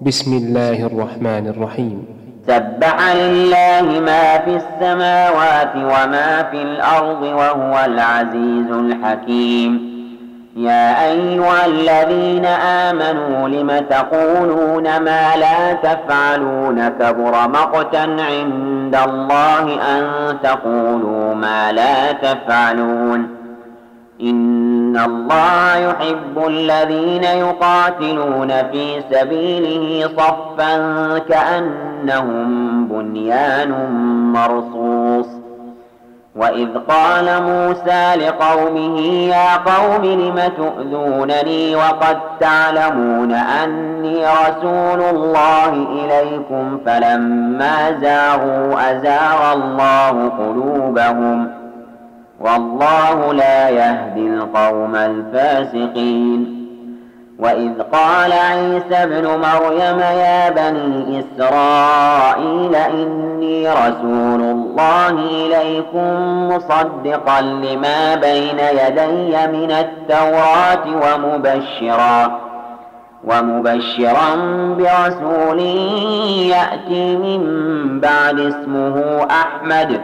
بسم الله الرحمن الرحيم. سبح لله ما في السماوات وما في الأرض وهو العزيز الحكيم. يا أيها الذين آمنوا لم تقولون ما لا تفعلون؟ كبر مقتا عند الله أن تقولوا ما لا تفعلون. إن الله يحب الذين يقاتلون في سبيله صفا كأنهم بنيان مرصوص. وإذ قال موسى لقومه يا قوم لم تؤذونني وقد تعلمون أني رسول الله إليكم فلما زاغوا أزاغ الله قلوبهم والله لا يهدي القوم الفاسقين. وإذ قال عيسى ابن مريم يا بني إسرائيل إني رسول الله إليكم مصدقا لما بين يدي من التوراة ومبشرا برسول يأتي من بعد اسمه أحمد.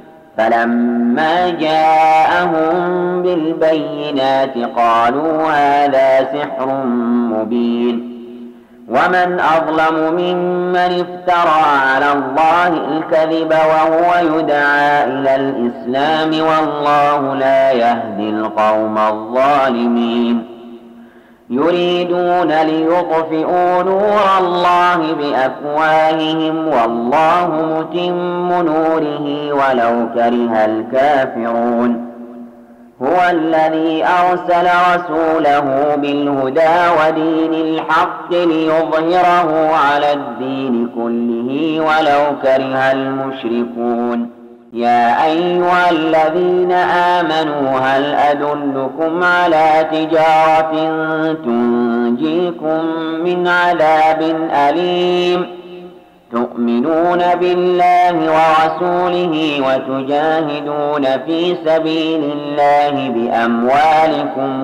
فلما جاءهم بالبينات قالوا هذا سحر مبين. ومن أظلم ممن افترى على الله الكذب وهو يدعى إلى الإسلام والله لا يهدي القوم الظالمين. يريدون ليطفئوا نور الله بأفواههم والله متم نوره ولو كره الكافرون. هو الذي أرسل رسوله بالهدى ودين الحق ليظهره على الدين كله ولو كره المشركون. يا أيها الذين آمنوا هل أدلكم على تجارة تنجيكم من عذاب أليم؟ تؤمنون بالله ورسوله وتجاهدون في سبيل الله بأموالكم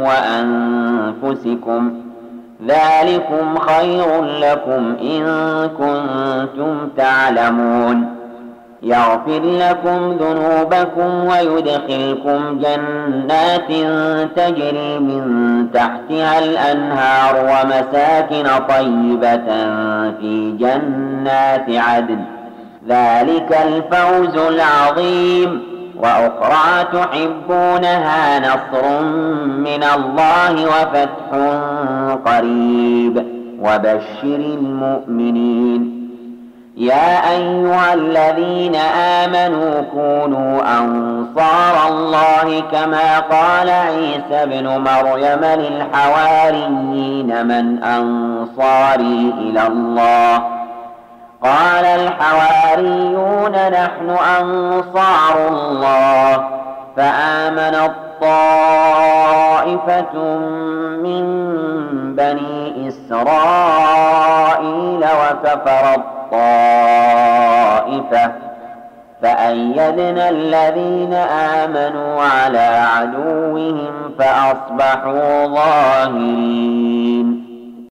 وأنفسكم ذلكم خير لكم إن كنتم تعلمون. يغفر لكم ذنوبكم ويدخلكم جنات تجري من تحتها الأنهار ومساكن طيبة في جنات عدن ذلك الفوز العظيم. وأخرى تحبونها نصر من الله وفتح قريب وبشر المؤمنين. يا أيها الذين آمنوا كونوا أنصار الله كما قال عيسى ابن مريم للحواريين من أنصاري إلى الله؟ قال الحواريون نحن أنصار الله. فآمنت طائفة من بني إسرائيل وكفرت طائفة فأيدنا الذين آمنوا على عدوهم فأصبحوا ظاهرين.